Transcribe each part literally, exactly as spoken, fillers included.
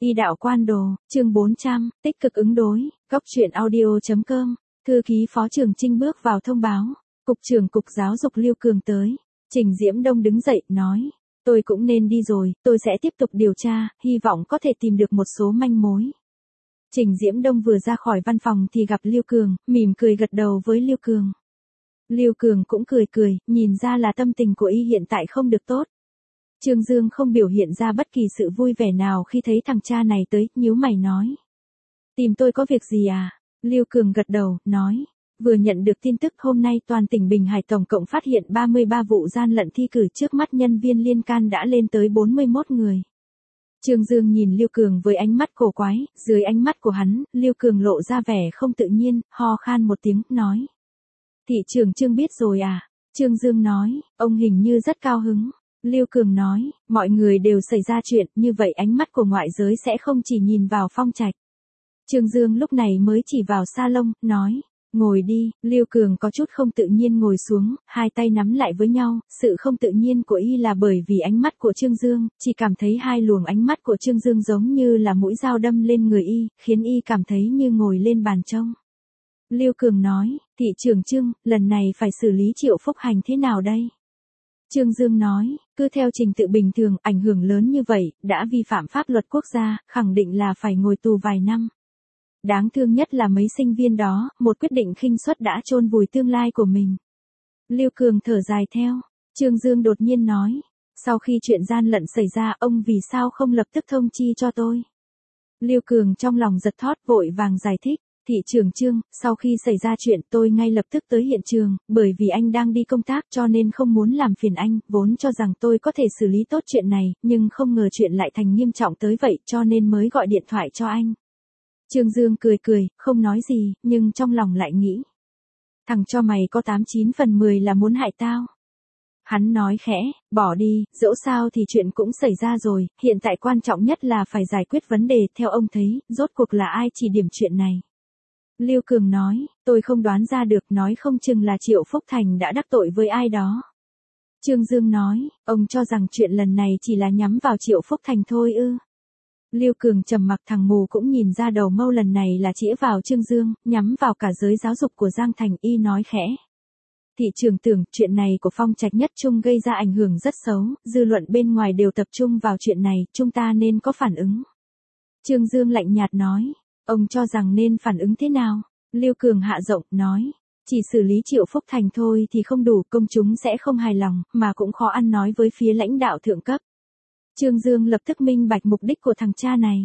Y đạo quan đồ, chương bốn trăm, tích cực ứng đối, góc truyện audio.com, thư ký phó trưởng Trinh bước vào thông báo, cục trưởng cục giáo dục Lưu Cường tới, Trình Diễm Đông đứng dậy, nói, tôi cũng nên đi rồi, tôi sẽ tiếp tục điều tra, hy vọng có thể tìm được một số manh mối. Trình Diễm Đông vừa ra khỏi văn phòng thì gặp Lưu Cường, mỉm cười gật đầu với Lưu Cường. Lưu Cường cũng cười cười, nhìn ra là tâm tình của y hiện tại không được tốt. Trương Dương không biểu hiện ra bất kỳ sự vui vẻ nào khi thấy thằng cha này tới, nhíu mày nói. Tìm tôi có việc gì à? Lưu Cường gật đầu, nói. Vừa nhận được tin tức hôm nay toàn tỉnh Bình Hải tổng cộng phát hiện ba mươi ba vụ gian lận thi cử, trước mắt nhân viên liên can đã lên tới bốn mươi mốt người. Trương Dương nhìn Lưu Cường với ánh mắt cổ quái, dưới ánh mắt của hắn, Lưu Cường lộ ra vẻ không tự nhiên, ho khan một tiếng, nói. Thị trưởng Trương biết rồi à? Trương Dương nói, ông hình như rất cao hứng. Lưu Cường nói, mọi người đều xảy ra chuyện, như vậy ánh mắt của ngoại giới sẽ không chỉ nhìn vào Phong Trạch. Trương Dương lúc này mới chỉ vào salon, nói, ngồi đi. Lưu Cường có chút không tự nhiên ngồi xuống, hai tay nắm lại với nhau, sự không tự nhiên của y là bởi vì ánh mắt của Trương Dương, chỉ cảm thấy hai luồng ánh mắt của Trương Dương giống như là mũi dao đâm lên người y, khiến y cảm thấy như ngồi lên bàn trông. Lưu Cường nói, thị trưởng Trương, lần này phải xử lý Triệu Phúc Hành thế nào đây? Trương Dương nói, cứ theo trình tự bình thường, ảnh hưởng lớn như vậy, đã vi phạm pháp luật quốc gia, khẳng định là phải ngồi tù vài năm. Đáng thương nhất là mấy sinh viên đó, một quyết định khinh suất đã chôn vùi tương lai của mình. Lưu Cường thở dài theo, Trương Dương đột nhiên nói, sau khi chuyện gian lận xảy ra, ông vì sao không lập tức thông chi cho tôi? Lưu Cường trong lòng giật thót, vội vàng giải thích. Thị trưởng Trương, sau khi xảy ra chuyện tôi ngay lập tức tới hiện trường, bởi vì anh đang đi công tác cho nên không muốn làm phiền anh, vốn cho rằng tôi có thể xử lý tốt chuyện này, nhưng không ngờ chuyện lại thành nghiêm trọng tới vậy cho nên mới gọi điện thoại cho anh. Trương Dương cười cười, không nói gì, nhưng trong lòng lại nghĩ. Thằng cho mày có tám chín phần mười là muốn hại tao. Hắn nói khẽ, bỏ đi, dẫu sao thì chuyện cũng xảy ra rồi, hiện tại quan trọng nhất là phải giải quyết vấn đề, theo ông thấy, rốt cuộc là ai chỉ điểm chuyện này. Lưu Cường nói, tôi không đoán ra được, nói không chừng là Triệu Phúc Thành đã đắc tội với ai đó. Trương Dương nói, ông cho rằng chuyện lần này chỉ là nhắm vào Triệu Phúc Thành thôi ư. Lưu Cường trầm mặc, thằng mù cũng nhìn ra đầu mâu lần này là chĩa vào Trương Dương, nhắm vào cả giới giáo dục của Giang Thành, y nói khẽ. Thị trưởng tưởng, chuyện này của Phong Trạch Nhất Trung gây ra ảnh hưởng rất xấu, dư luận bên ngoài đều tập trung vào chuyện này, chúng ta nên có phản ứng. Trương Dương lạnh nhạt nói. Ông cho rằng nên phản ứng thế nào? Lưu Cường hạ giọng, nói. Chỉ xử lý Triệu Phúc Thành thôi thì không đủ, công chúng sẽ không hài lòng, mà cũng khó ăn nói với phía lãnh đạo thượng cấp. Trương Dương lập tức minh bạch mục đích của thằng cha này.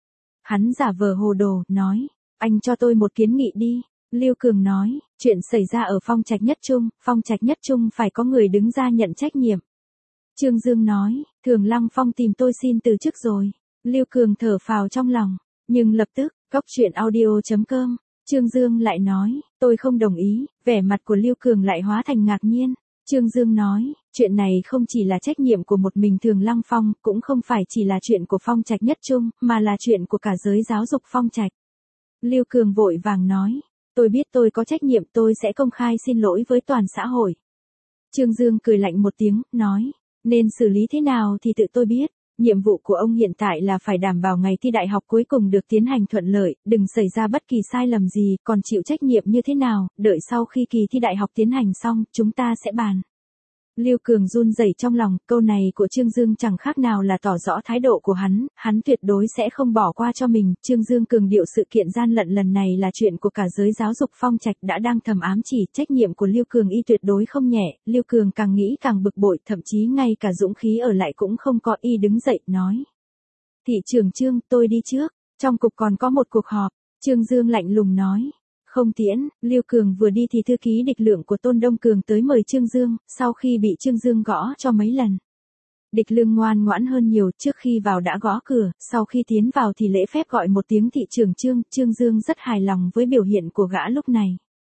Hắn giả vờ hồ đồ, nói. Anh cho tôi một kiến nghị đi. Lưu Cường nói, chuyện xảy ra ở Phong Trạch Nhất Trung, Phong Trạch Nhất Trung phải có người đứng ra nhận trách nhiệm. Trương Dương nói, Thường Lăng Phong tìm tôi xin từ chức rồi. Lưu Cường thở phào trong lòng, nhưng lập tức, góc truyện audio.com, Trương Dương lại nói, tôi không đồng ý, vẻ mặt của Lưu Cường lại hóa thành ngạc nhiên. Trương Dương nói, chuyện này không chỉ là trách nhiệm của một mình Thường Lăng Phong, cũng không phải chỉ là chuyện của Phong Trạch Nhất Trung, mà là chuyện của cả giới giáo dục Phong Trạch. Lưu Cường vội vàng nói, tôi biết tôi có trách nhiệm, tôi sẽ công khai xin lỗi với toàn xã hội. Trương Dương cười lạnh một tiếng, nói, nên xử lý thế nào thì tự tôi biết. Nhiệm vụ của ông hiện tại là phải đảm bảo ngày thi đại học cuối cùng được tiến hành thuận lợi, đừng xảy ra bất kỳ sai lầm gì, còn chịu trách nhiệm như thế nào, đợi sau khi kỳ thi đại học tiến hành xong, chúng ta sẽ bàn. Lưu Cường run rẩy trong lòng, câu này của Trương Dương chẳng khác nào là tỏ rõ thái độ của hắn, hắn tuyệt đối sẽ không bỏ qua cho mình. Trương Dương cường điệu sự kiện gian lận lần này là chuyện của cả giới giáo dục Phong Trạch, đã đang thầm ám chỉ trách nhiệm của Lưu Cường y tuyệt đối không nhẹ. Lưu Cường càng nghĩ càng bực bội, thậm chí ngay cả dũng khí ở lại cũng không có, y đứng dậy, nói. Thị trưởng Trương, tôi đi trước, trong cục còn có một cuộc họp. Trương Dương lạnh lùng nói. Không tiễn, Lưu Cường vừa đi thì thư ký Địch Lượng của Tôn Đông Cường tới mời Trương Dương, sau khi bị Trương Dương gõ cho mấy lần. Địch Lương ngoan ngoãn hơn nhiều, trước khi vào đã gõ cửa, sau khi tiến vào thì lễ phép gọi một tiếng thị trưởng Trương. Trương Dương rất hài lòng với biểu hiện của gã lúc này.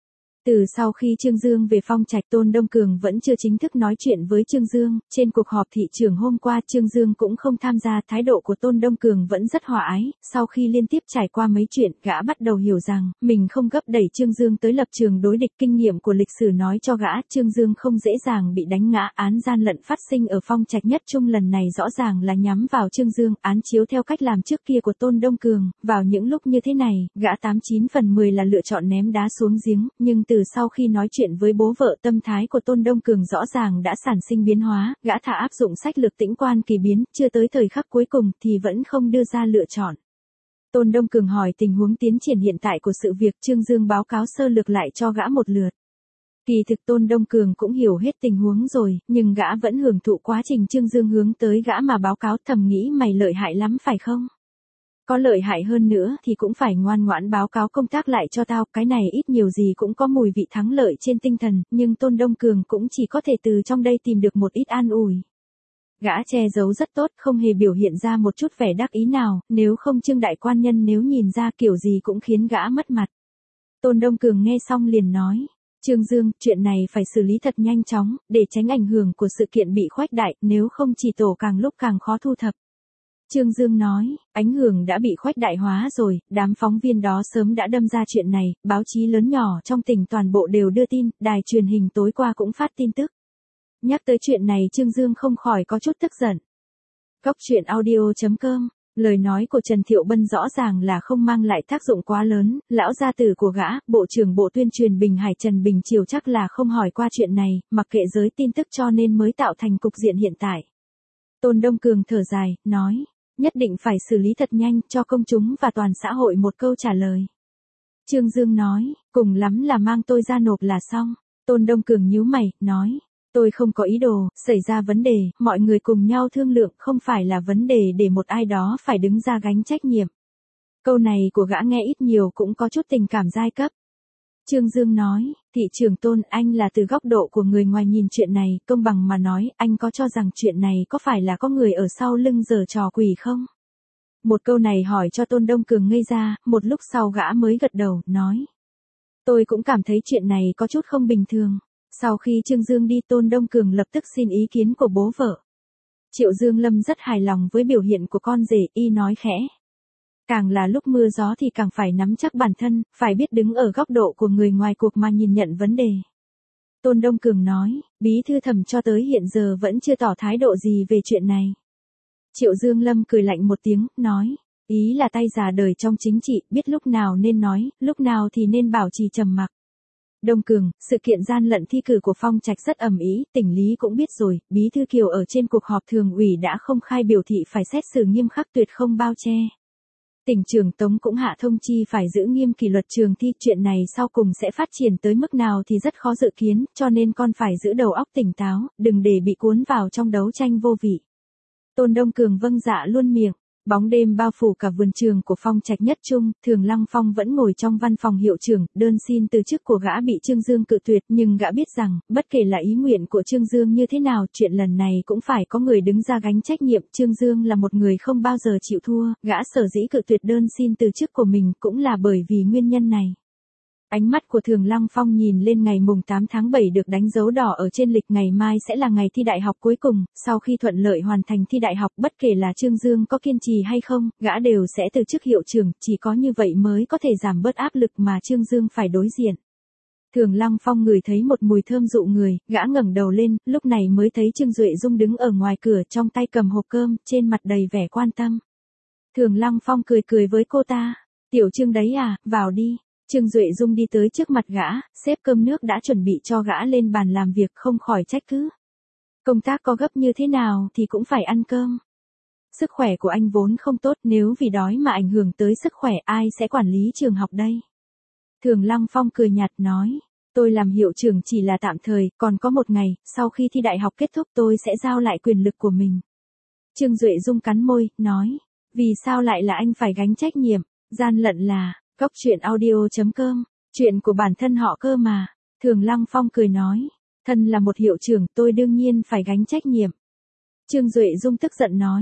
Từ sau khi Trương Dương về Phong Trạch, Tôn Đông Cường vẫn chưa chính thức nói chuyện với Trương Dương, trên cuộc họp thị trường hôm qua Trương Dương cũng không tham gia, thái độ của Tôn Đông Cường vẫn rất hòa ái, sau khi liên tiếp trải qua mấy chuyện, gã bắt đầu hiểu rằng, mình không gấp đẩy Trương Dương tới lập trường đối địch, kinh nghiệm của lịch sử nói cho gã, Trương Dương không dễ dàng bị đánh ngã, án gian lận phát sinh ở Phong Trạch nhất trung lần này rõ ràng là nhắm vào Trương Dương, án chiếu theo cách làm trước kia của Tôn Đông Cường, vào những lúc như thế này, gã tám chín phần mười là lựa chọn ném đá xuống giếng, nhưng từ sau khi nói chuyện với bố vợ tâm thái của Tôn Đông Cường rõ ràng đã sản sinh biến hóa, gã thả áp dụng sách lược tĩnh quan kỳ biến, chưa tới thời khắc cuối cùng thì vẫn không đưa ra lựa chọn. Tôn Đông Cường hỏi tình huống tiến triển hiện tại của sự việc, Trương Dương báo cáo sơ lược lại cho gã một lượt. Kỳ thực Tôn Đông Cường cũng hiểu hết tình huống rồi, nhưng gã vẫn hưởng thụ quá trình Trương Dương hướng tới gã mà báo cáo, thầm nghĩ mày lợi hại lắm phải không? Có lợi hại hơn nữa thì cũng phải ngoan ngoãn báo cáo công tác lại cho tao, cái này ít nhiều gì cũng có mùi vị thắng lợi trên tinh thần, nhưng Tôn Đông Cường cũng chỉ có thể từ trong đây tìm được một ít an ủi. Gã che giấu rất tốt, không hề biểu hiện ra một chút vẻ đắc ý nào, nếu không Trương đại quan nhân nếu nhìn ra kiểu gì cũng khiến gã mất mặt. Tôn Đông Cường nghe xong liền nói, Trương Dương, chuyện này phải xử lý thật nhanh chóng, để tránh ảnh hưởng của sự kiện bị khuếch đại, nếu không chỉ tổ càng lúc càng khó thu thập. Trương Dương nói, ảnh hưởng đã bị khuếch đại hóa rồi, đám phóng viên đó sớm đã đâm ra chuyện này, báo chí lớn nhỏ trong tỉnh toàn bộ đều đưa tin, đài truyền hình tối qua cũng phát tin tức. Nhắc tới chuyện này Trương Dương không khỏi có chút tức giận. Góc truyện audio chấm com, lời nói của Trần Thiệu Bân rõ ràng là không mang lại tác dụng quá lớn, lão gia tử của gã, Bộ trưởng Bộ Tuyên truyền Bình Hải Trần Bình Triều chắc là không hỏi qua chuyện này, mặc kệ giới tin tức cho nên mới tạo thành cục diện hiện tại. Tôn Đông Cường thở dài, nói, nhất định phải xử lý thật nhanh, cho công chúng và toàn xã hội một câu trả lời. Trương Dương nói, cùng lắm là mang tôi ra nộp là xong. Tôn Đông Cường nhíu mày, nói, tôi không có ý đồ, xảy ra vấn đề, mọi người cùng nhau thương lượng, không phải là vấn đề để một ai đó phải đứng ra gánh trách nhiệm. Câu này của gã nghe ít nhiều cũng có chút tình cảm giai cấp. Trương Dương nói, thị trưởng Tôn, anh là từ góc độ của người ngoài nhìn chuyện này, công bằng mà nói, anh có cho rằng chuyện này có phải là có người ở sau lưng giở trò quỷ không? Một câu này hỏi cho Tôn Đông Cường ngây ra, một lúc sau gã mới gật đầu, nói. Tôi cũng cảm thấy chuyện này có chút không bình thường. Sau khi Trương Dương đi, Tôn Đông Cường lập tức xin ý kiến của bố vợ. Triệu Dương Lâm rất hài lòng với biểu hiện của con rể, y nói khẽ. Càng là lúc mưa gió thì càng phải nắm chắc bản thân, phải biết đứng ở góc độ của người ngoài cuộc mà nhìn nhận vấn đề. Tôn Đông Cường nói, bí thư Thẩm cho tới hiện giờ vẫn chưa tỏ thái độ gì về chuyện này. Triệu Dương Lâm cười lạnh một tiếng, nói, ý là tay già đời trong chính trị, biết lúc nào nên nói, lúc nào thì nên bảo trì trầm mặc. Đông Cường, sự kiện gian lận thi cử của Phong Trạch rất ầm ĩ, tỉnh lý cũng biết rồi, bí thư Kiều ở trên cuộc họp thường ủy đã không khai biểu thị phải xét xử nghiêm khắc tuyệt không bao che. Tỉnh trưởng Tống cũng hạ thông chi phải giữ nghiêm kỷ luật trường thi, chuyện này sau cùng sẽ phát triển tới mức nào thì rất khó dự kiến, cho nên con phải giữ đầu óc tỉnh táo, đừng để bị cuốn vào trong đấu tranh vô vị. Tôn Đông Cường vâng dạ luôn miệng. Bóng đêm bao phủ cả vườn trường của Phong Trạch nhất trung, Thường Lăng Phong vẫn ngồi trong văn phòng hiệu trưởng, đơn xin từ chức của gã bị Trương Dương cự tuyệt, nhưng gã biết rằng, bất kể là ý nguyện của Trương Dương như thế nào, chuyện lần này cũng phải có người đứng ra gánh trách nhiệm, Trương Dương là một người không bao giờ chịu thua, gã sở dĩ cự tuyệt đơn xin từ chức của mình cũng là bởi vì nguyên nhân này. Ánh mắt của Thường Lăng Phong nhìn lên ngày mùng tám tháng bảy được đánh dấu đỏ ở trên lịch, ngày mai sẽ là ngày thi đại học cuối cùng, sau khi thuận lợi hoàn thành thi đại học, bất kể là Trương Dương có kiên trì hay không, gã đều sẽ từ chức hiệu trưởng, chỉ có như vậy mới có thể giảm bớt áp lực mà Trương Dương phải đối diện. Thường Lăng Phong ngửi thấy một mùi thơm dụ người, gã ngẩng đầu lên, lúc này mới thấy Trương Duệ Dung đứng ở ngoài cửa, trong tay cầm hộp cơm, trên mặt đầy vẻ quan tâm. Thường Lăng Phong cười cười với cô ta, tiểu Trương đấy à, vào đi. Trương Duệ Dung đi tới trước mặt gã, xếp cơm nước đã chuẩn bị cho gã lên bàn làm việc, không khỏi trách cứ. Công tác có gấp như thế nào thì cũng phải ăn cơm. Sức khỏe của anh vốn không tốt, nếu vì đói mà ảnh hưởng tới sức khỏe ai sẽ quản lý trường học đây? Thường Lăng Phong cười nhạt nói, tôi làm hiệu trưởng chỉ là tạm thời, còn có một ngày, sau khi thi đại học kết thúc tôi sẽ giao lại quyền lực của mình. Trương Duệ Dung cắn môi, nói, vì sao lại là anh phải gánh trách nhiệm, gian lận là... Góc truyện audio chấm com, chuyện của bản thân họ cơ mà. Thường Lăng Phong cười nói, thân là một hiệu trưởng tôi đương nhiên phải gánh trách nhiệm. Trương Duệ Dung tức giận nói,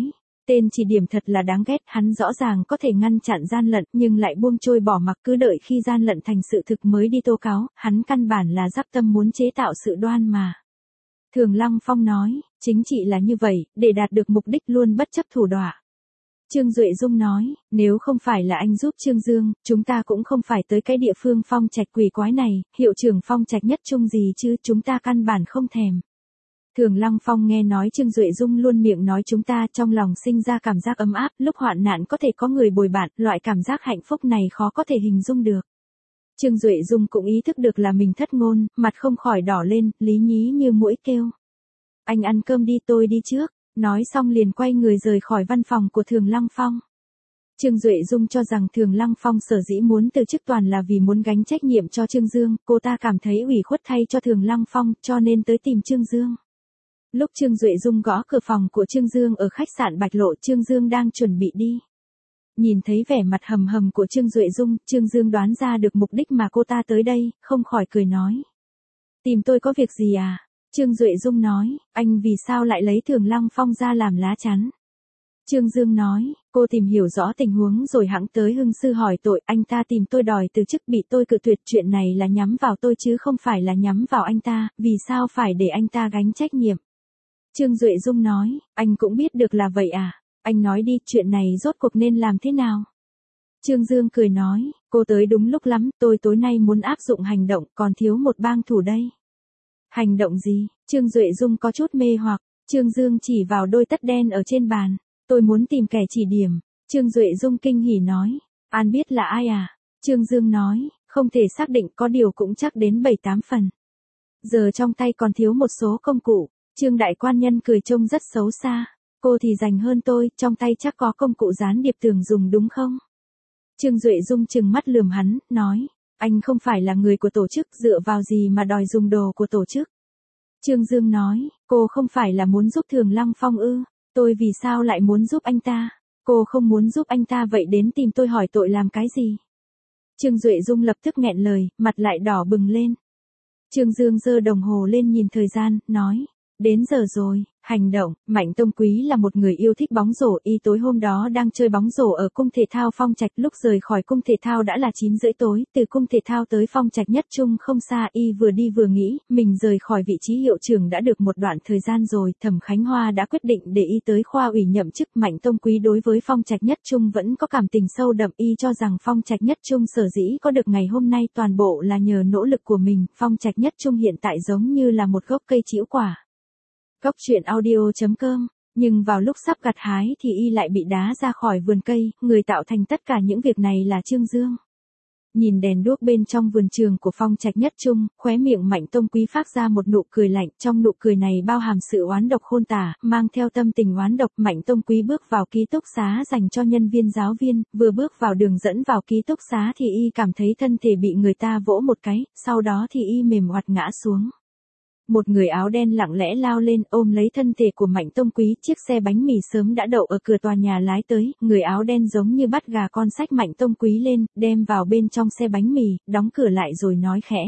Tên chỉ điểm thật là đáng ghét, hắn rõ ràng có thể ngăn chặn gian lận nhưng lại buông trôi bỏ mặc cứ đợi khi gian lận thành sự thực mới đi tố cáo, hắn căn bản là dắp tâm muốn chế tạo sự đoan mà. Thường Lăng Phong nói, chính trị là như vậy, để đạt được mục đích luôn bất chấp thủ đoạn. Trương Duệ Dung nói, nếu không phải là anh giúp Trương Dương, chúng ta cũng không phải tới cái địa phương Phong Trạch quỷ quái này, hiệu trưởng Phong Trạch Nhất Trung gì chứ, chúng ta căn bản không thèm. Thường Lăng Phong nghe nói Trương Duệ Dung luôn miệng nói chúng ta, trong lòng sinh ra cảm giác ấm áp, lúc hoạn nạn có thể có người bồi bạn, loại cảm giác hạnh phúc này khó có thể hình dung được. Trương Duệ Dung cũng ý thức được là mình thất ngôn, mặt không khỏi đỏ lên, lý nhí như mũi kêu. Anh ăn cơm đi, tôi đi trước. Nói xong liền quay người rời khỏi văn phòng của Thường Lăng Phong. Trương Duệ Dung cho rằng Thường Lăng Phong sở dĩ muốn từ chức toàn là vì muốn gánh trách nhiệm cho Trương Dương, cô ta cảm thấy ủy khuất thay cho Thường Lăng Phong cho nên tới tìm Trương Dương. Lúc Trương Duệ Dung gõ cửa phòng của Trương Dương ở khách sạn Bạch Lộ, Trương Dương đang chuẩn bị đi. Nhìn thấy vẻ mặt hầm hầm của Trương Duệ Dung, Trương Dương đoán ra được mục đích mà cô ta tới đây, không khỏi cười nói. Tìm tôi có việc gì à? Trương Duệ Dung nói, anh vì sao lại lấy Thường Lăng Phong ra làm lá chắn? Trương Dương nói, cô tìm hiểu rõ tình huống rồi hẵng tới hưng sư hỏi tội, anh ta tìm tôi đòi từ chức bị tôi cự tuyệt, chuyện này là nhắm vào tôi chứ không phải là nhắm vào anh ta, vì sao phải để anh ta gánh trách nhiệm? Trương Duệ Dung nói, anh cũng biết được là vậy à, anh nói đi, chuyện này rốt cuộc nên làm thế nào? Trương Dương cười nói, cô tới đúng lúc lắm, tôi tối nay muốn áp dụng hành động, còn thiếu một bang thủ đây. Hành động gì? Trương Duệ Dung có chút mê hoặc, Trương Dương chỉ vào đôi tất đen ở trên bàn, tôi muốn tìm kẻ chỉ điểm. Trương Duệ Dung kinh hỉ nói, An biết là ai à? Trương Dương nói, không thể xác định, có điều cũng chắc đến bảy tám phần. Giờ trong tay còn thiếu một số công cụ. Trương Đại Quan Nhân cười trông rất xấu xa, cô thì rành hơn tôi, trong tay chắc có công cụ gián điệp tưởng dùng đúng không? Trương Duệ Dung trừng mắt lườm hắn, nói, anh không phải là người của tổ chức, dựa vào gì mà đòi dùng đồ của tổ chức? Trương Dương nói, cô không phải là muốn giúp Thường Lăng Phong ư, tôi vì sao lại muốn giúp anh ta? Cô không muốn giúp anh ta vậy đến tìm tôi hỏi tội làm cái gì? Trương Duệ Dung lập tức nghẹn lời, mặt lại đỏ bừng lên. Trương Dương giơ đồng hồ lên nhìn thời gian, nói, đến giờ rồi. Hành động, Mạnh Tông Quý là một người yêu thích bóng rổ, y tối hôm đó đang chơi bóng rổ ở cung thể thao Phong Trạch, lúc rời khỏi cung thể thao đã là chín rưỡi tối, từ cung thể thao tới Phong Trạch Nhất Trung không xa, y vừa đi vừa nghĩ, mình rời khỏi vị trí hiệu trưởng đã được một đoạn thời gian rồi, Thẩm Khánh Hoa đã quyết định để y tới khoa ủy nhậm chức. Mạnh Tông Quý đối với Phong Trạch Nhất Trung vẫn có cảm tình sâu đậm, y cho rằng Phong Trạch Nhất Trung sở dĩ có được ngày hôm nay toàn bộ là nhờ nỗ lực của mình, Phong Trạch Nhất Trung hiện tại giống như là một gốc cây trĩu quả. Góc truyện audio chấm com, nhưng vào lúc sắp gặt hái thì y lại bị đá ra khỏi vườn cây, người tạo thành tất cả những việc này là Trương Dương. Nhìn đèn đuốc bên trong vườn trường của Phong Trạch Nhất Trung, khóe miệng Mạnh Tông Quý phát ra một nụ cười lạnh, trong nụ cười này bao hàm sự oán độc khôn tả, mang theo tâm tình oán độc. Mạnh Tông Quý bước vào ký túc xá dành cho nhân viên giáo viên, vừa bước vào đường dẫn vào ký túc xá thì y cảm thấy thân thể bị người ta vỗ một cái, sau đó thì y mềm oặt ngã xuống. Một người áo đen lặng lẽ lao lên ôm lấy thân thể của Mạnh Tông Quý, chiếc xe bánh mì sớm đã đậu ở cửa tòa nhà lái tới, người áo đen giống như bắt gà con xách Mạnh Tông Quý lên, đem vào bên trong xe bánh mì, đóng cửa lại rồi nói khẽ.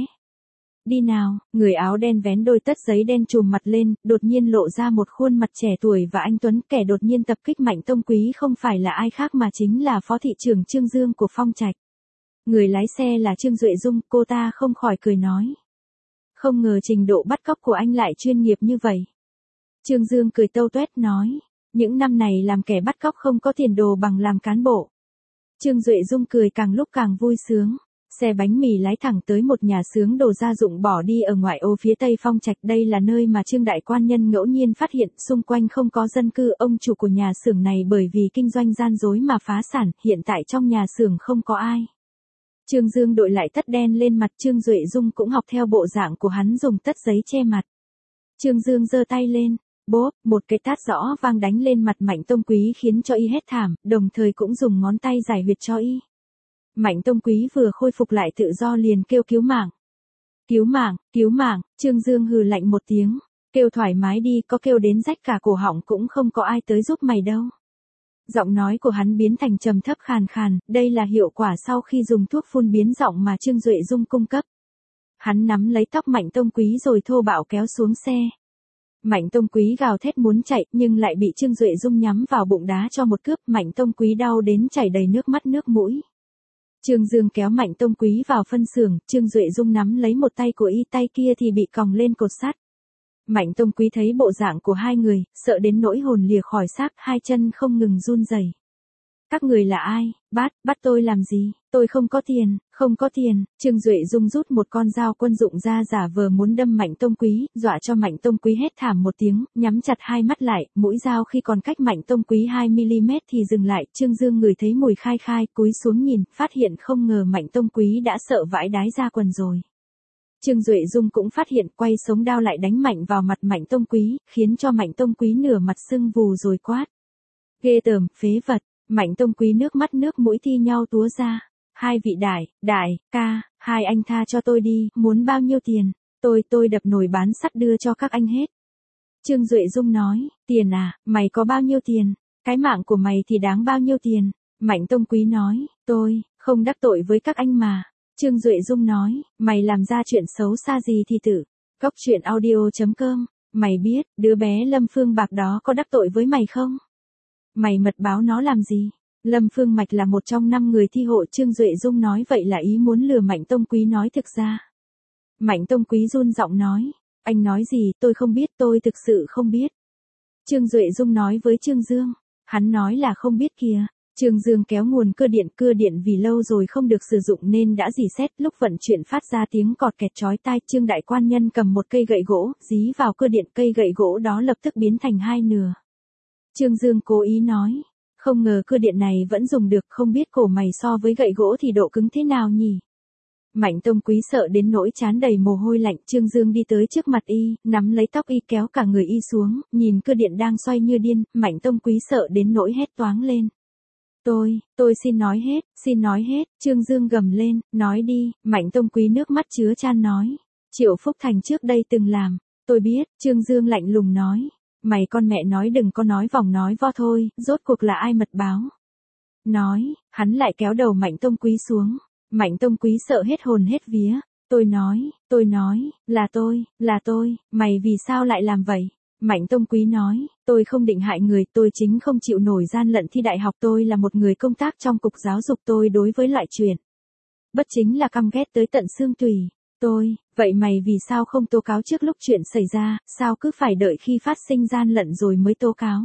Đi nào, người áo đen vén đôi tất giấy đen trùm mặt lên, đột nhiên lộ ra một khuôn mặt trẻ tuổi và anh tuấn, kẻ đột nhiên tập kích Mạnh Tông Quý không phải là ai khác mà chính là phó thị trưởng Trương Dương của Phong Trạch. Người lái xe là Trương Duệ Dung, cô ta không khỏi cười nói. Không ngờ trình độ bắt cóc của anh lại chuyên nghiệp như vậy. Trương Dương cười tâu tuét nói, những năm này làm kẻ bắt cóc không có tiền đồ bằng làm cán bộ. Trương Duệ Dung cười càng lúc càng vui sướng. Xe bánh mì lái thẳng tới một nhà xưởng đồ gia dụng bỏ đi ở ngoại ô phía tây Phong Trạch. Đây là nơi mà Trương Đại Quan Nhân ngẫu nhiên phát hiện xung quanh không có dân cư. Ông chủ của nhà xưởng này bởi vì kinh doanh gian dối mà phá sản, hiện tại trong nhà xưởng không có ai. Trương Dương đội lại tất đen lên mặt, Trương Duệ Dung cũng học theo bộ dạng của hắn dùng tất giấy che mặt. Trương Dương giơ tay lên, bốp, một cái tát rõ vang đánh lên mặt Mạnh Tông Quý khiến cho y hét thảm, đồng thời cũng dùng ngón tay giải huyệt cho y. Mạnh Tông Quý vừa khôi phục lại tự do liền kêu cứu mạng. Cứu mạng, cứu mạng, Trương Dương hừ lạnh một tiếng, kêu thoải mái đi, có kêu đến rách cả cổ họng cũng không có ai tới giúp mày đâu. Giọng nói của hắn biến thành trầm thấp khàn khàn, đây là hiệu quả sau khi dùng thuốc phun biến giọng mà Trương Duệ Dung cung cấp. Hắn nắm lấy tóc Mạnh Tông Quý rồi thô bạo kéo xuống xe. Mạnh Tông Quý gào thét muốn chạy, nhưng lại bị Trương Duệ Dung nhắm vào bụng đá cho một cước, Mạnh Tông Quý đau đến chảy đầy nước mắt nước mũi. Trương Dương kéo Mạnh Tông Quý vào phân xưởng, Trương Duệ Dung nắm lấy một tay của y, tay kia thì bị còng lên cột sắt. Mạnh Tông Quý thấy bộ dạng của hai người, sợ đến nỗi hồn lìa khỏi xác, hai chân không ngừng run rẩy. Các người là ai? Bắt, bắt tôi làm gì? Tôi không có tiền, không có tiền. Trương Duệ Dung rút một con dao quân dụng ra giả vờ muốn đâm Mạnh Tông Quý, dọa cho Mạnh Tông Quý hét thảm một tiếng, nhắm chặt hai mắt lại, mũi dao khi còn cách Mạnh Tông Quý hai mi-li-mét thì dừng lại. Trương Dương ngửi thấy mùi khai khai, cúi xuống nhìn, phát hiện không ngờ Mạnh Tông Quý đã sợ vãi đái ra quần rồi. Trương Duệ Dung cũng phát hiện, quay sống đao lại đánh mạnh vào mặt Mạnh Tông Quý, khiến cho Mạnh Tông Quý nửa mặt sưng vù rồi quát. Ghê tởm, phế vật. Mạnh Tông Quý nước mắt nước mũi thi nhau túa ra. Hai vị đại, đại, ca, hai anh tha cho tôi đi, muốn bao nhiêu tiền? Tôi, tôi đập nồi bán sắt đưa cho các anh hết. Trương Duệ Dung nói, tiền à, mày có bao nhiêu tiền? Cái mạng của mày thì đáng bao nhiêu tiền? Mạnh Tông Quý nói, tôi, không đắc tội với các anh mà. Trương Duệ Dung nói, mày làm ra chuyện xấu xa gì thì tự. Cốc truyện audio chấm com, mày biết, đứa bé Lâm Phương Bạc đó có đắc tội với mày không? Mày mật báo nó làm gì? Lâm Phương Mạch là một trong năm người thi hộ. Trương Duệ Dung nói vậy là ý muốn lừa Mạnh Tông Quý nói thực ra. Mạnh Tông Quý run giọng nói, anh nói gì, tôi không biết, tôi thực sự không biết. Trương Duệ Dung nói với Trương Dương, hắn nói là không biết kìa. Trương Dương kéo nguồn cưa điện, cưa điện vì lâu rồi không được sử dụng nên đã rỉ sét, lúc vận chuyển phát ra tiếng cọt kẹt chói tai. Trương đại quan nhân cầm một cây gậy gỗ, dí vào cưa điện, cây gậy gỗ đó lập tức biến thành hai nửa. Trương Dương cố ý nói, không ngờ cưa điện này vẫn dùng được, không biết cổ mày so với gậy gỗ thì độ cứng thế nào nhỉ? Mạnh Tông Quý sợ đến nỗi trán đầy mồ hôi lạnh. Trương Dương đi tới trước mặt y, nắm lấy tóc y kéo cả người y xuống, nhìn cưa điện đang xoay như điên. Mạnh Tông Quý sợ đến nỗi hét toáng lên. Tôi, tôi xin nói hết, xin nói hết. Trương Dương gầm lên, nói đi. Mạnh Tông Quý nước mắt chứa chan nói, Triệu Phúc Thành trước đây từng làm. Tôi biết. Trương Dương lạnh lùng nói, mày con mẹ nói đừng có nói vòng nói vo thôi, rốt cuộc là ai mật báo? Nói, hắn lại kéo đầu Mạnh Tông Quý xuống. Mạnh Tông Quý sợ hết hồn hết vía. Tôi nói, tôi nói, là tôi, là tôi, mày vì sao lại làm vậy? Mạnh Tông Quý nói, tôi không định hại người, tôi chính không chịu nổi gian lận thi đại học, tôi là một người công tác trong cục giáo dục, tôi đối với loại chuyện bất chính là căm ghét tới tận xương tủy. Tôi, vậy mày vì sao không tố cáo trước lúc chuyện xảy ra, sao cứ phải đợi khi phát sinh gian lận rồi mới tố cáo?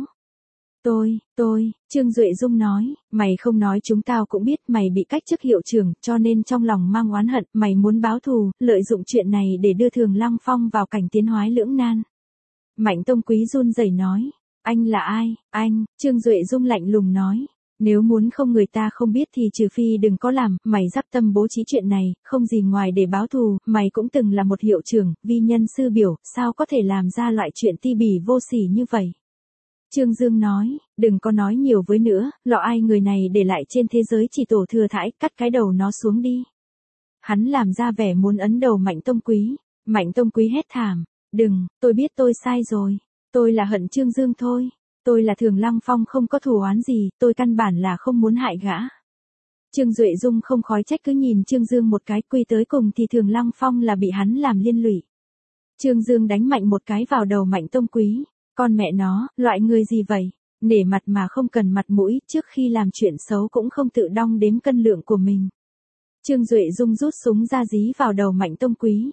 Tôi, tôi, Trương Duệ Dung nói, mày không nói chúng tao cũng biết, mày bị cách chức hiệu trưởng, cho nên trong lòng mang oán hận, mày muốn báo thù, lợi dụng chuyện này để đưa Thường Lăng Phong vào cảnh tiến thoái lưỡng nan. Mạnh Tông Quý run rẩy nói, anh là ai, anh? Trương Duệ Dung lạnh lùng nói, nếu muốn không người ta không biết thì trừ phi đừng có làm, mày dắp tâm bố trí chuyện này, không gì ngoài để báo thù, mày cũng từng là một hiệu trưởng, vi nhân sư biểu, sao có thể làm ra loại chuyện ti bỉ vô sỉ như vậy? Trương Dương nói, đừng có nói nhiều với nữa, lọ ai người này để lại trên thế giới chỉ tổ thừa thãi, cắt cái đầu nó xuống đi. Hắn làm ra vẻ muốn ấn đầu Mạnh Tông Quý. Mạnh Tông Quý hét thảm, đừng, tôi biết tôi sai rồi, tôi là hận Trương Dương thôi, tôi là Thường Lăng Phong không có thù oán gì, tôi căn bản là không muốn hại gã. Trương Duệ Dung không khói trách cứ nhìn Trương Dương một cái, quy tới cùng thì Thường Lăng Phong là bị hắn làm liên lụy. Trương Dương đánh mạnh một cái vào đầu Mạnh Tông Quý. Con mẹ nó, loại người gì vậy? Nể mặt mà không cần mặt mũi, trước khi làm chuyện xấu cũng không tự đong đếm cân lượng của mình. Trương Duệ Dung rút súng ra dí vào đầu Mạnh Tông Quý.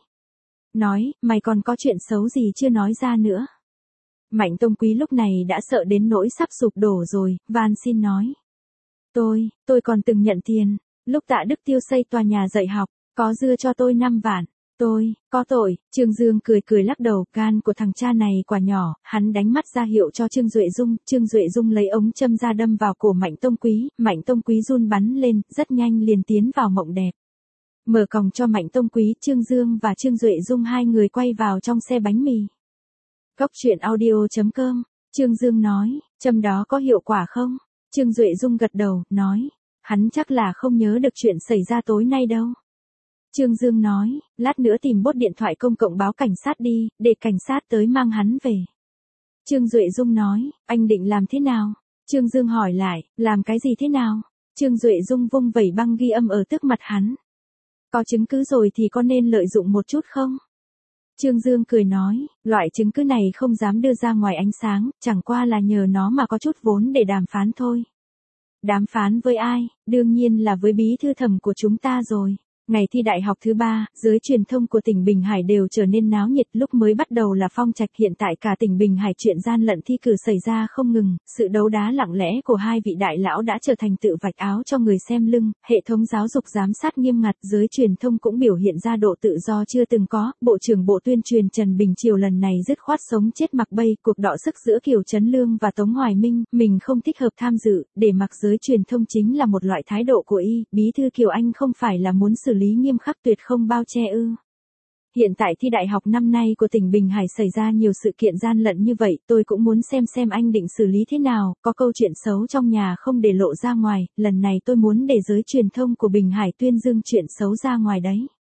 Nói, mày còn có chuyện xấu gì chưa nói ra nữa? Mạnh Tông Quý lúc này đã sợ đến nỗi sắp sụp đổ rồi, van xin nói. Tôi, tôi còn từng nhận tiền, lúc Tạ Đức Tiêu xây tòa nhà dạy học, có dưa cho tôi năm vạn. Tôi, có tội. Trương Dương cười cười lắc đầu, gan của thằng cha này quả nhỏ, hắn đánh mắt ra hiệu cho Trương Duệ Dung, Trương Duệ Dung lấy ống châm ra đâm vào cổ Mạnh Tông Quý, Mạnh Tông Quý run bắn lên, rất nhanh liền tiến vào mộng đẹp. Mở còng cho Mạnh Tông Quý, Trương Dương và Trương Duệ Dung hai người quay vào trong xe bánh mì. Cốc truyện audio chấm com, Trương Dương nói, châm đó có hiệu quả không? Trương Duệ Dung gật đầu, nói, hắn chắc là không nhớ được chuyện xảy ra tối nay đâu. Trương Dương nói, lát nữa tìm bốt điện thoại công cộng báo cảnh sát đi, để cảnh sát tới mang hắn về. Trương Duệ Dung nói, anh định làm thế nào? Trương Dương hỏi lại, làm cái gì thế nào? Trương Duệ Dung vung vẩy băng ghi âm ở trước mặt hắn. Có chứng cứ rồi thì có nên lợi dụng một chút không? Trương Dương cười nói, loại chứng cứ này không dám đưa ra ngoài ánh sáng, chẳng qua là nhờ nó mà có chút vốn để đàm phán thôi. Đàm phán với ai? Đương nhiên là với bí thư thẩm của chúng ta rồi. Ngày thi đại học thứ ba, giới truyền thông của tỉnh Bình Hải đều trở nên náo nhiệt. Lúc mới bắt đầu là Phong Trạch, hiện tại cả tỉnh Bình Hải chuyện gian lận thi cử xảy ra không ngừng, sự đấu đá lặng lẽ của hai vị đại lão đã trở thành tự vạch áo cho người xem lưng, hệ thống giáo dục giám sát nghiêm ngặt, giới truyền thông cũng biểu hiện ra độ tự do chưa từng có. Bộ trưởng Bộ Tuyên truyền Trần Bình Triều lần này dứt khoát sống chết mặc bay, cuộc đọ sức giữa Kiều Chấn Lương và Tống Hoài Minh, mình không thích hợp tham dự, để mặc giới truyền thông chính là một loại thái độ của y, bí thư Kiều Anh không phải là muốn xử lý nghiêm khắc tuyệt không bao che ư? Hiện tại thi đại học năm nay của tỉnh Bình Hải xảy ra nhiều sự kiện gian lận như vậy, tôi cũng muốn xem xem anh định xử lý thế nào, có câu chuyện xấu trong nhà không để lộ ra ngoài, lần này tôi muốn để giới truyền thông của Bình Hải tuyên dương chuyện xấu ra ngoài đấy.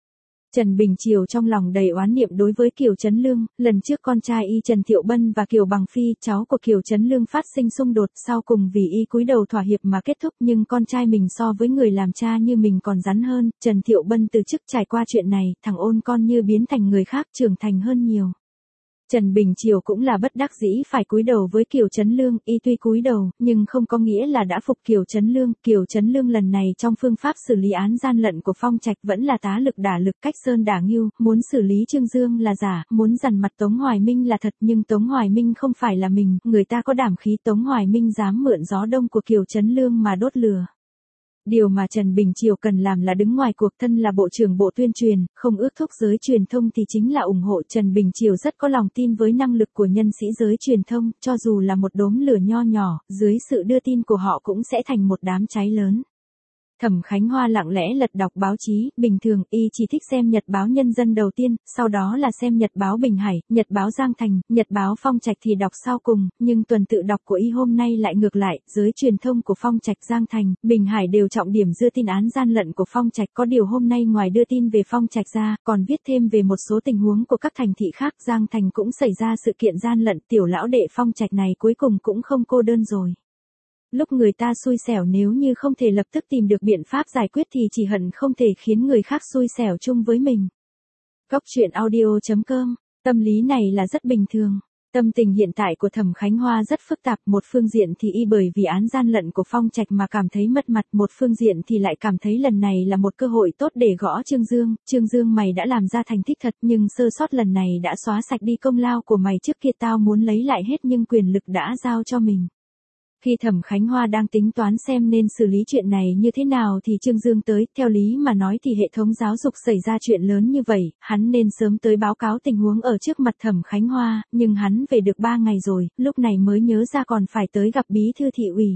Trần Bình Triều trong lòng đầy oán niệm đối với Kiều Chấn Lương, lần trước con trai y Trần Thiệu Bân và Kiều Bằng Phi, cháu của Kiều Chấn Lương phát sinh xung đột, sau cùng vì y cúi đầu thỏa hiệp mà kết thúc, nhưng con trai mình so với người làm cha như mình còn rắn hơn, Trần Thiệu Bân từ chức trải qua chuyện này, thằng ôn con như biến thành người khác, trưởng thành hơn nhiều. Trần Bình Triều cũng là bất đắc dĩ phải cúi đầu với Kiều Chấn Lương, y tuy cúi đầu, nhưng không có nghĩa là đã phục Kiều Chấn Lương. Kiều Chấn Lương lần này trong phương pháp xử lý án gian lận của Phong Trạch vẫn là tá lực đả lực, cách sơn đả ngưu, muốn xử lý Trương Dương là giả, muốn dằn mặt Tống Hoài Minh là thật, nhưng Tống Hoài Minh không phải là mình, người ta có đảm khí, Tống Hoài Minh dám mượn gió đông của Kiều Chấn Lương mà đốt lửa. Điều mà Trần Bình Triều cần làm là đứng ngoài cuộc, thân là Bộ trưởng Bộ Tuyên truyền, không ước thúc giới truyền thông thì chính là ủng hộ. Trần Bình Triều rất có lòng tin với năng lực của nhân sĩ giới truyền thông, cho dù là một đốm lửa nho nhỏ, dưới sự đưa tin của họ cũng sẽ thành một đám cháy lớn. Thẩm Khánh Hoa lặng lẽ lật đọc báo chí, bình thường y chỉ thích xem Nhật báo Nhân dân đầu tiên, sau đó là xem Nhật báo Bình Hải, Nhật báo Giang Thành, Nhật báo Phong Trạch thì đọc sau cùng, nhưng tuần tự đọc của y hôm nay lại ngược lại, giới truyền thông của Phong Trạch, Giang Thành, Bình Hải đều trọng điểm đưa tin án gian lận của Phong Trạch, có điều hôm nay ngoài đưa tin về Phong Trạch ra, còn viết thêm về một số tình huống của các thành thị khác. Giang Thành cũng xảy ra sự kiện gian lận, tiểu lão đệ Phong Trạch này cuối cùng cũng không cô đơn rồi. Lúc người ta xui xẻo nếu như không thể lập tức tìm được biện pháp giải quyết thì chỉ hận không thể khiến người khác xui xẻo chung với mình. Góc truyện audio chấm com, tâm lý này là rất bình thường. Tâm tình hiện tại của Thẩm Khánh Hoa rất phức tạp, một phương diện thì y bởi vì án gian lận của Phong Trạch mà cảm thấy mất mặt, một phương diện thì lại cảm thấy lần này là một cơ hội tốt để gõ Trương Dương. Trương Dương, mày đã làm ra thành tích thật, nhưng sơ sót lần này đã xóa sạch đi công lao của mày, trước kia tao muốn lấy lại hết nhưng quyền lực đã giao cho mình. Khi Thẩm Khánh Hoa đang tính toán xem nên xử lý chuyện này như thế nào thì Trương Dương tới, theo lý mà nói thì hệ thống giáo dục xảy ra chuyện lớn như vậy, hắn nên sớm tới báo cáo tình huống ở trước mặt Thẩm Khánh Hoa, nhưng hắn về được ba ngày rồi, lúc này mới nhớ ra còn phải tới gặp bí thư thị ủy.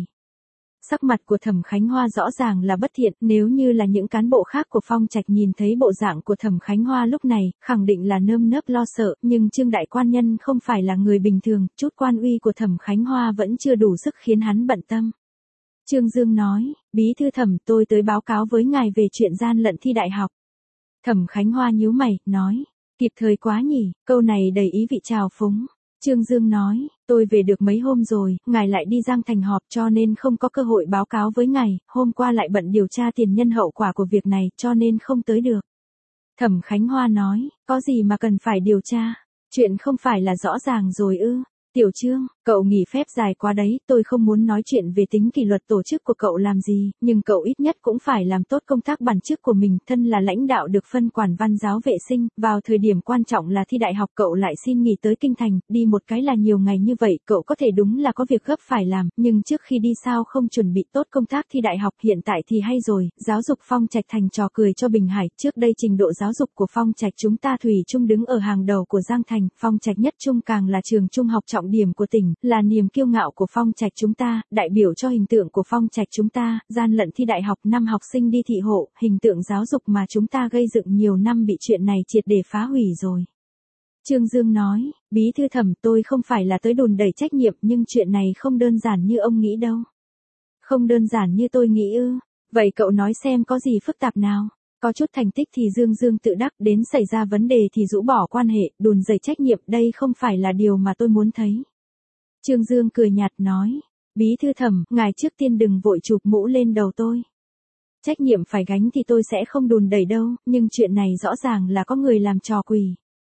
Sắc mặt của Thẩm Khánh Hoa rõ ràng là bất thiện, nếu như là những cán bộ khác của Phong Trạch nhìn thấy bộ dạng của Thẩm Khánh Hoa lúc này, khẳng định là nơm nớp lo sợ, nhưng Trương đại quan nhân không phải là người bình thường, chút quan uy của Thẩm Khánh Hoa vẫn chưa đủ sức khiến hắn bận tâm. Trương Dương nói, bí thư Thẩm, tôi tới báo cáo với ngài về chuyện gian lận thi đại học. Thẩm Khánh Hoa nhíu mày, nói, kịp thời quá nhỉ, câu này đầy ý vị trào phúng. Trương Dương nói, tôi về được mấy hôm rồi, ngài lại đi Giang Thành họp cho nên không có cơ hội báo cáo với ngài, hôm qua lại bận điều tra tiền nhân hậu quả của việc này cho nên không tới được. Thẩm Khánh Hoa nói, có gì mà cần phải điều tra, chuyện không phải là rõ ràng rồi ư? Tiểu Trương, cậu nghỉ phép dài quá đấy, tôi không muốn nói chuyện về tính kỷ luật tổ chức của cậu làm gì, nhưng cậu ít nhất cũng phải làm tốt công tác bản chức của mình, thân là lãnh đạo được phân quản văn giáo vệ sinh, vào thời điểm quan trọng là thi đại học cậu lại xin nghỉ tới Kinh Thành, đi một cái là nhiều ngày như vậy, cậu có thể đúng là có việc gấp phải làm, nhưng trước khi đi sao không chuẩn bị tốt công tác thi đại học, hiện tại thì hay rồi, giáo dục Phong Trạch thành trò cười cho Bình Hải, trước đây trình độ giáo dục của Phong Trạch chúng ta thủy chung đứng ở hàng đầu của Giang Thành, Phong Trạch nhất trung càng là trường trung học trọng điểm của tỉnh, là niềm kiêu ngạo của Phong Trạch chúng ta, đại biểu cho hình tượng của Phong Trạch chúng ta, gian lận thi đại học, năm học sinh đi thị hộ, hình tượng giáo dục mà chúng ta gây dựng nhiều năm bị chuyện này triệt để phá hủy rồi. Trương Dương nói, bí thư Thẩm, tôi không phải là tới đùn đẩy trách nhiệm, nhưng chuyện này không đơn giản như ông nghĩ đâu. Không đơn giản như tôi nghĩ ư? Vậy cậu nói xem có gì phức tạp nào? Có chút thành tích thì Dương Dương tự đắc, đến xảy ra vấn đề thì rũ bỏ quan hệ, đùn đẩy trách nhiệm, đây không phải là điều mà tôi muốn thấy. Trương Dương cười nhạt nói, bí thư Thẩm, ngài trước tiên đừng vội chụp mũ lên đầu tôi. Trách nhiệm phải gánh thì tôi sẽ không đùn đẩy đâu, nhưng chuyện này rõ ràng là có người làm trò quỷ.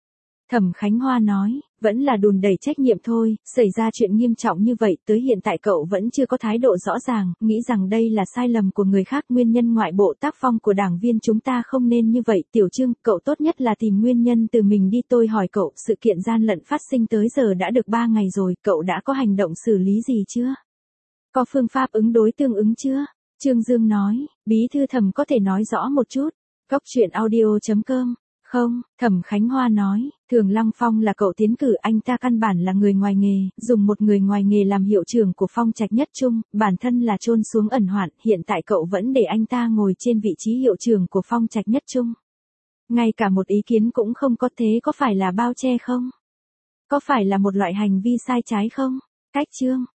Thẩm Khánh Hoa nói, vẫn là đùn đẩy trách nhiệm thôi, xảy ra chuyện nghiêm trọng như vậy tới hiện tại cậu vẫn chưa có thái độ rõ ràng, nghĩ rằng đây là sai lầm của người khác, nguyên nhân ngoại bộ tác phong của đảng viên chúng ta không nên như vậy. Tiểu Trương, cậu tốt nhất là tìm nguyên nhân từ mình đi. Tôi hỏi cậu, sự kiện gian lận phát sinh tới giờ đã được ba ngày rồi, cậu đã có hành động xử lý gì chưa? Có phương pháp ứng đối tương ứng chưa? Trương Dương nói, bí thư Thẩm có thể nói rõ một chút. Góc chuyện audio chấm com. Không, Thẩm Khánh Hoa nói, Thường Lăng Phong là cậu tiến cử, anh ta căn bản là người ngoài nghề, dùng một người ngoài nghề làm hiệu trưởng của Phong Trạch Nhất Trung, bản thân là chôn xuống ẩn hoạn, hiện tại cậu vẫn để anh ta ngồi trên vị trí hiệu trưởng của Phong Trạch Nhất Trung. Ngay cả một ý kiến cũng không có, thế có phải là bao che không? Có phải là một loại hành vi sai trái không? Cách Trương